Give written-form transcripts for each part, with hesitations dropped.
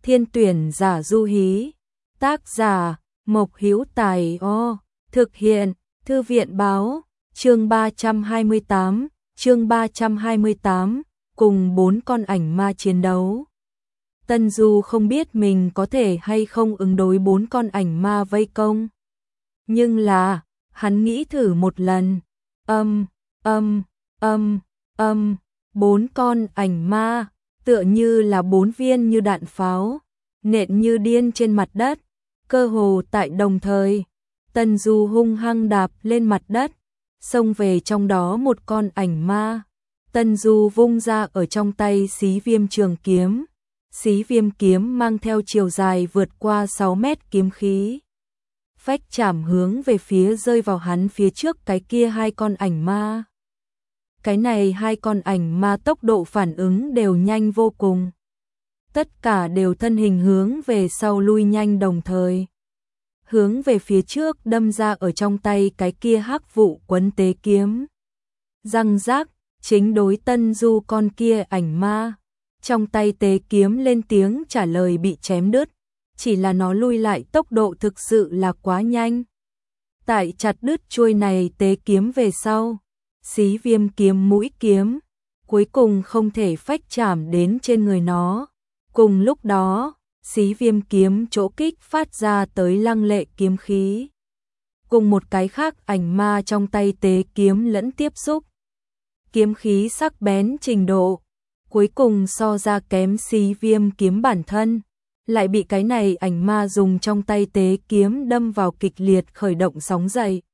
Thiên tuyển giả Du Hí. Tác giả Mộc Hữu Tài. Thực hiện Thư viện báo. Chương 328, cùng 4 con ảnh ma chiến đấu. Tân Du không biết mình có thể hay không ứng đối 4 con ảnh ma vây công. Nhưng là, hắn nghĩ thử một lần. 4 con ảnh ma, tựa như là 4 viên như đạn pháo, nện như điên trên mặt đất, cơ hồ tại đồng thời. Tân Du hung hăng đạp lên mặt đất, xông về trong đó một con ảnh ma. Tân Du vung ra ở trong tay xí viêm trường kiếm. Xí viêm kiếm mang theo chiều dài vượt qua 6 mét kiếm khí. Phách chảm hướng về phía rơi vào hắn phía trước cái kia 2 con ảnh ma. Cái này 2 con ảnh ma tốc độ phản ứng đều nhanh vô cùng. Tất cả đều thân hình hướng về sau lui nhanh đồng thời. Hướng về phía trước đâm ra ở trong tay cái kia hắc vụ quấn tế kiếm. Răng rác, chính đối Tân Du con kia ảnh ma. Trong tay tế kiếm lên tiếng trả lời bị chém đứt. Chỉ là nó lui lại tốc độ thực sự là quá nhanh. Tại chặt đứt chuôi này tế kiếm về sau, xí viêm kiếm mũi kiếm, cuối cùng không thể phách chạm đến trên người nó. Cùng lúc đó, xí viêm kiếm chỗ kích phát ra tới lăng lệ kiếm khí. Cùng một cái khác ảnh ma trong tay tế kiếm lẫn tiếp xúc. Kiếm khí sắc bén trình độ, cuối cùng so ra kém xí viêm kiếm bản thân. Lại bị cái này ảnh ma dùng trong tay tế kiếm đâm vào kịch liệt khởi động sóng dậy.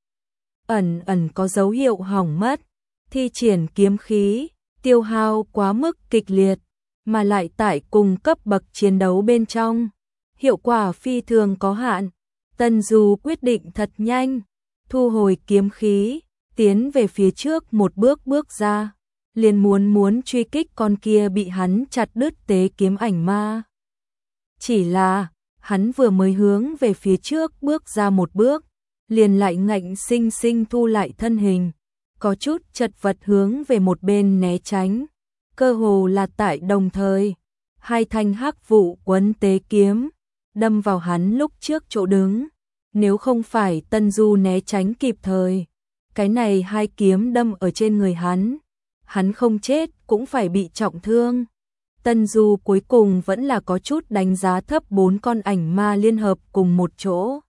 Ẩn có dấu hiệu hỏng mất, thi triển kiếm khí, tiêu hao quá mức kịch liệt, mà lại tại cùng cấp bậc chiến đấu bên trong. Hiệu quả phi thường có hạn. Tân Du quyết định thật nhanh, thu hồi kiếm khí, tiến về phía trước một bước ra. Liền muốn truy kích con kia bị hắn chặt đứt tế kiếm ảnh ma. Chỉ là, hắn vừa mới hướng về phía trước bước ra một bước, liền lại ngạnh sinh sinh thu lại thân hình, có chút chật vật hướng về một bên né tránh. Cơ hồ là tại đồng thời, 2 thanh hắc vụ quấn tế kiếm, đâm vào hắn lúc trước chỗ đứng. Nếu không phải Tân Du né tránh kịp thời, cái này 2 kiếm đâm ở trên người hắn không chết cũng phải bị trọng thương. Tân Du cuối cùng vẫn là có chút đánh giá thấp 4 con ảnh ma liên hợp cùng một chỗ.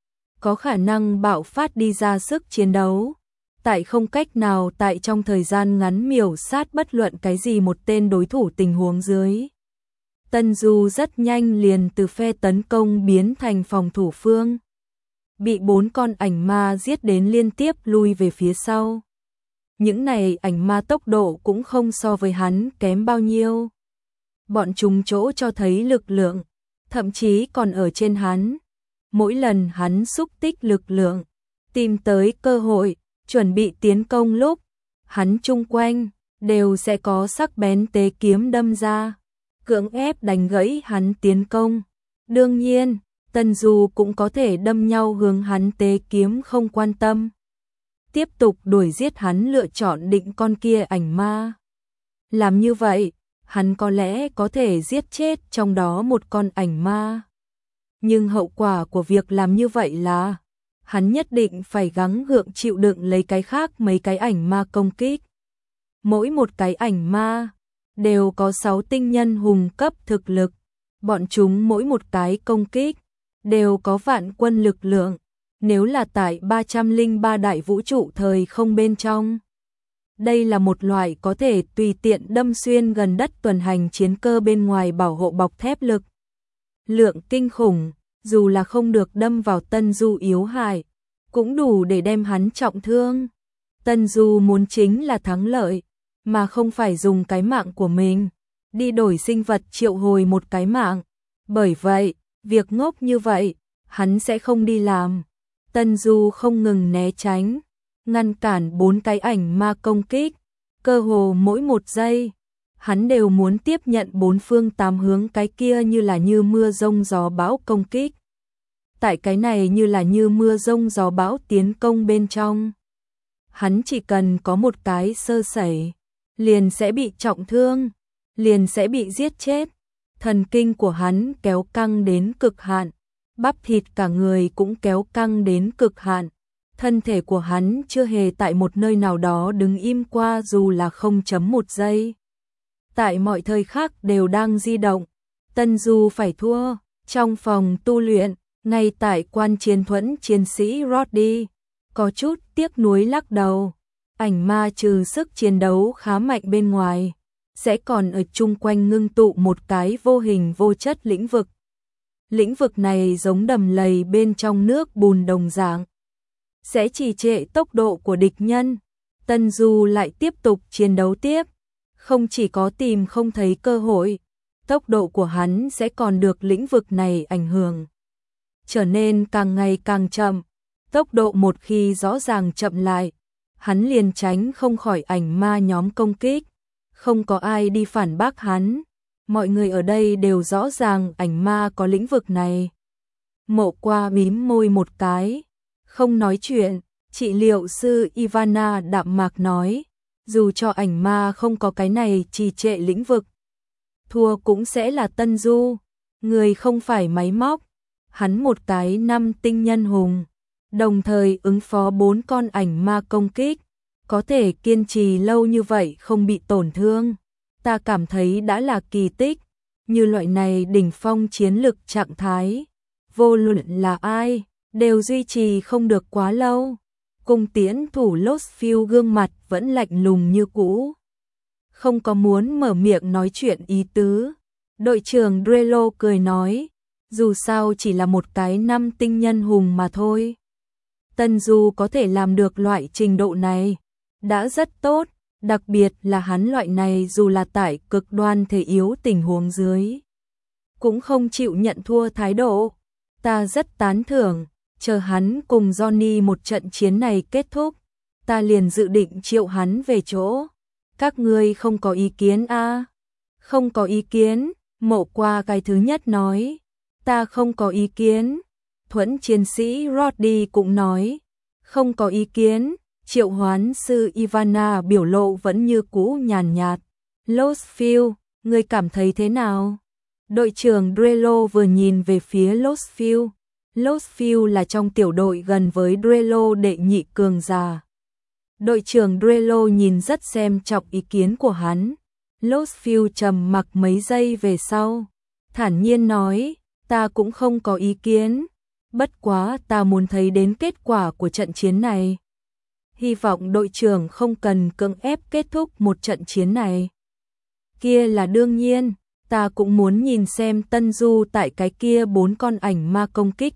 Có khả năng bạo phát đi ra sức chiến đấu. Tại không cách nào tại trong thời gian ngắn miểu sát bất luận cái gì một tên đối thủ tình huống dưới. Tân Du rất nhanh liền từ phe tấn công biến thành phòng thủ phương. Bị 4 con ảnh ma giết đến liên tiếp lui về phía sau. Những này ảnh ma tốc độ cũng không so với hắn kém bao nhiêu. Bọn chúng chỗ cho thấy lực lượng, thậm chí còn ở trên hắn. Mỗi lần hắn xúc tích lực lượng, tìm tới cơ hội, chuẩn bị tiến công lúc, hắn chung quanh đều sẽ có sắc bén tế kiếm đâm ra, cưỡng ép đánh gãy hắn tiến công. Đương nhiên, Tân Du cũng có thể đâm nhau hướng hắn tế kiếm không quan tâm. Tiếp tục đuổi giết hắn lựa chọn định con kia ảnh ma. Làm như vậy, hắn có lẽ có thể giết chết trong đó một con ảnh ma. Nhưng hậu quả của việc làm như vậy là hắn nhất định phải gắng gượng chịu đựng lấy cái khác mấy cái ảnh ma công kích. Mỗi một cái ảnh ma đều có 6 tinh nhân hùng cấp thực lực. Bọn chúng mỗi một cái công kích đều có vạn quân lực lượng. Nếu là tại 303 đại vũ trụ thời không bên trong, đây là một loại có thể tùy tiện đâm xuyên gần đất tuần hành chiến cơ bên ngoài bảo hộ bọc thép lực. Lượng kinh khủng, dù là không được đâm vào Tân Du yếu hại, cũng đủ để đem hắn trọng thương. Tân Du muốn chính là thắng lợi, mà không phải dùng cái mạng của mình đi đổi sinh vật triệu hồi một cái mạng. Bởi vậy, việc ngốc như vậy, hắn sẽ không đi làm. Tân Du không ngừng né tránh, ngăn cản 4 cái ảnh ma công kích, cơ hồ mỗi một giây, hắn đều muốn tiếp nhận 4 phương 8 hướng cái kia như là như mưa rông gió bão công kích. Tại cái này như là như mưa rông gió bão tiến công bên trong, hắn chỉ cần có một cái sơ sẩy, liền sẽ bị trọng thương, liền sẽ bị giết chết. thần kinh của hắn kéo căng đến cực hạn, bắp thịt cả người cũng kéo căng đến cực hạn. Thân thể của hắn chưa hề tại một nơi nào đó đứng im qua dù là 0.1 giây. Tại mọi thời khắc đều đang di động. Tân Du phải thua. Trong phòng tu luyện, ngay tại quan chiến thuẫn chiến sĩ Roddy, có chút tiếc nuối lắc đầu. Ảnh ma trừ sức chiến đấu khá mạnh bên ngoài, sẽ còn ở chung quanh ngưng tụ một cái vô hình vô chất lĩnh vực. Lĩnh vực này giống đầm lầy bên trong nước bùn đồng dạng, sẽ trì trệ tốc độ của địch nhân. Tân Du lại tiếp tục chiến đấu tiếp, không chỉ có tìm không thấy cơ hội, tốc độ của hắn sẽ còn được lĩnh vực này ảnh hưởng, trở nên càng ngày càng chậm. Tốc độ một khi rõ ràng chậm lại, hắn liền tránh không khỏi ảnh ma nhóm công kích. Không có ai đi phản bác hắn, mọi người ở đây đều rõ ràng ảnh ma có lĩnh vực này. Mộ Qua mím môi một cái, không nói chuyện. Trị liệu sư Ivana đạm mạc nói, dù cho ảnh ma không có cái này trì trệ lĩnh vực, thua cũng sẽ là Tân Du, người không phải máy móc. Hắn một cái 5 tinh nhân hùng, đồng thời ứng phó 4 con ảnh ma công kích, có thể kiên trì lâu như vậy không bị tổn thương, ta cảm thấy đã là kỳ tích. Như loại này đỉnh phong chiến lực trạng thái, vô luận là ai, đều duy trì không được quá lâu. Cung tiễn thủ Lostfield gương mặt vẫn lạnh lùng như cũ, không có muốn mở miệng nói chuyện ý tứ. Đội trưởng Drello cười nói, dù sao chỉ là một cái 5 tinh nhân hùng mà thôi. Tân Du có thể làm được loại trình độ này, đã rất tốt, đặc biệt là hắn loại này dù là tại cực đoan thể yếu tình huống dưới, cũng không chịu nhận thua thái độ. Ta rất tán thưởng, chờ hắn cùng Johnny một trận chiến này kết thúc, ta liền dự định triệu hắn về chỗ. Các ngươi không có ý kiến à? Không có ý kiến, Mộ Qua cái thứ nhất nói. Ta không có ý kiến. Thuẫn chiến sĩ Roddy cũng nói, không có ý kiến. Triệu hoán sư Ivana biểu lộ vẫn như cũ nhàn nhạt. Lostfield, ngươi cảm thấy thế nào? Đội trưởng Drello vừa nhìn về phía Lostfield. Lostfield là trong tiểu đội gần với Drello đệ nhị cường giả. Đội trưởng Drello nhìn rất xem trọng ý kiến của hắn. Lostfield trầm mặc mấy giây về sau, thản nhiên nói, ta cũng không có ý kiến, bất quá ta muốn thấy đến kết quả của trận chiến này. Hy vọng đội trưởng không cần cưỡng ép kết thúc một trận chiến này. Kia là đương nhiên, ta cũng muốn nhìn xem Tân Du tại cái kia 4 con ảnh ma công kích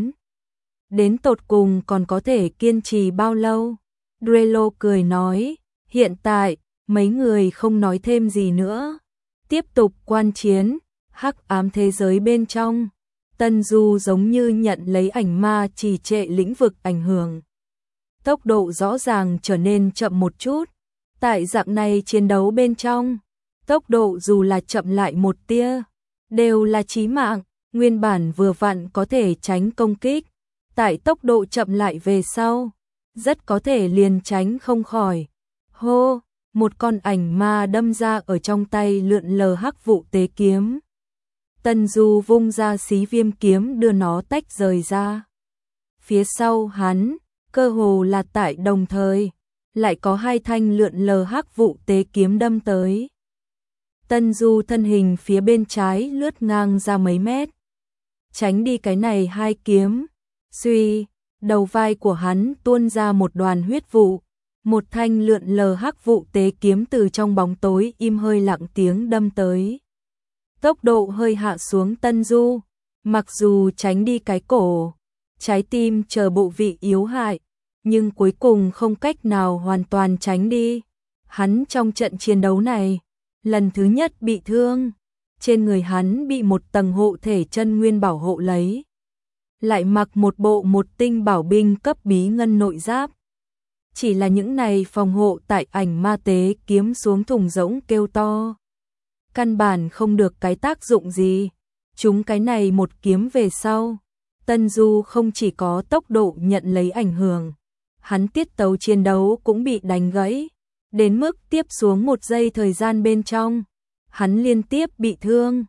đến tột cùng còn có thể kiên trì bao lâu. Drello cười nói, hiện tại, mấy người không nói thêm gì nữa. Tiếp tục quan chiến, hắc ám thế giới bên trong. Tân Du giống như nhận lấy ảnh ma trì trệ lĩnh vực ảnh hưởng. Tốc độ rõ ràng trở nên chậm một chút. Tại dạng này chiến đấu bên trong, tốc độ dù là chậm lại một tia, đều là chí mạng. Nguyên bản vừa vặn có thể tránh công kích, tại tốc độ chậm lại về sau, rất có thể liền tránh không khỏi. Hô, một con ảnh ma đâm ra ở trong tay lượn lờ hắc vụ tế kiếm. Tân Du vung ra xí viêm kiếm đưa nó tách rời ra. Phía sau hắn, cơ hồ là tại đồng thời, lại có 2 thanh lượn lờ hắc vụ tế kiếm đâm tới. Tân Du thân hình phía bên trái lướt ngang ra mấy mét, tránh đi cái này 2 kiếm. Suy, đầu vai của hắn tuôn ra một đoàn huyết vụ, một thanh lượn lờ hắc vụ tế kiếm từ trong bóng tối im hơi lặng tiếng đâm tới. Tốc độ hơi hạ xuống. Tân Du, mặc dù tránh đi cái cổ, trái tim chờ bộ vị yếu hại, nhưng cuối cùng không cách nào hoàn toàn tránh đi. Hắn trong trận chiến đấu này, lần thứ nhất bị thương, trên người hắn bị một tầng hộ thể chân nguyên bảo hộ lấy, lại mặc một bộ một tinh bảo binh cấp bí ngân nội giáp. Chỉ là những này phòng hộ tại ảnh ma tế kiếm xuống thùng rỗng kêu to, căn bản không được cái tác dụng gì. Chúng cái này một kiếm về sau, Tân Du không chỉ có tốc độ nhận lấy ảnh hưởng, hắn tiết tấu chiến đấu cũng bị đánh gãy, đến mức tiếp xuống 1 giây thời gian bên trong, hắn liên tiếp bị thương.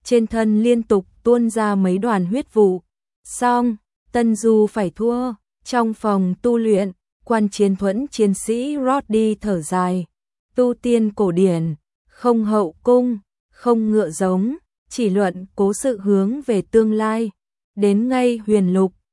trên thân liên tục tuôn ra mấy đoàn huyết vụ. Xong, Tân Du phải thua. Trong phòng tu luyện, Quan Chiến Thuẫn chiến sĩ Roddy thở dài. Tu tiên cổ điển, không hậu cung, không ngựa giống, chỉ luận cố sự hướng về tương lai. Đến ngay huyền lục,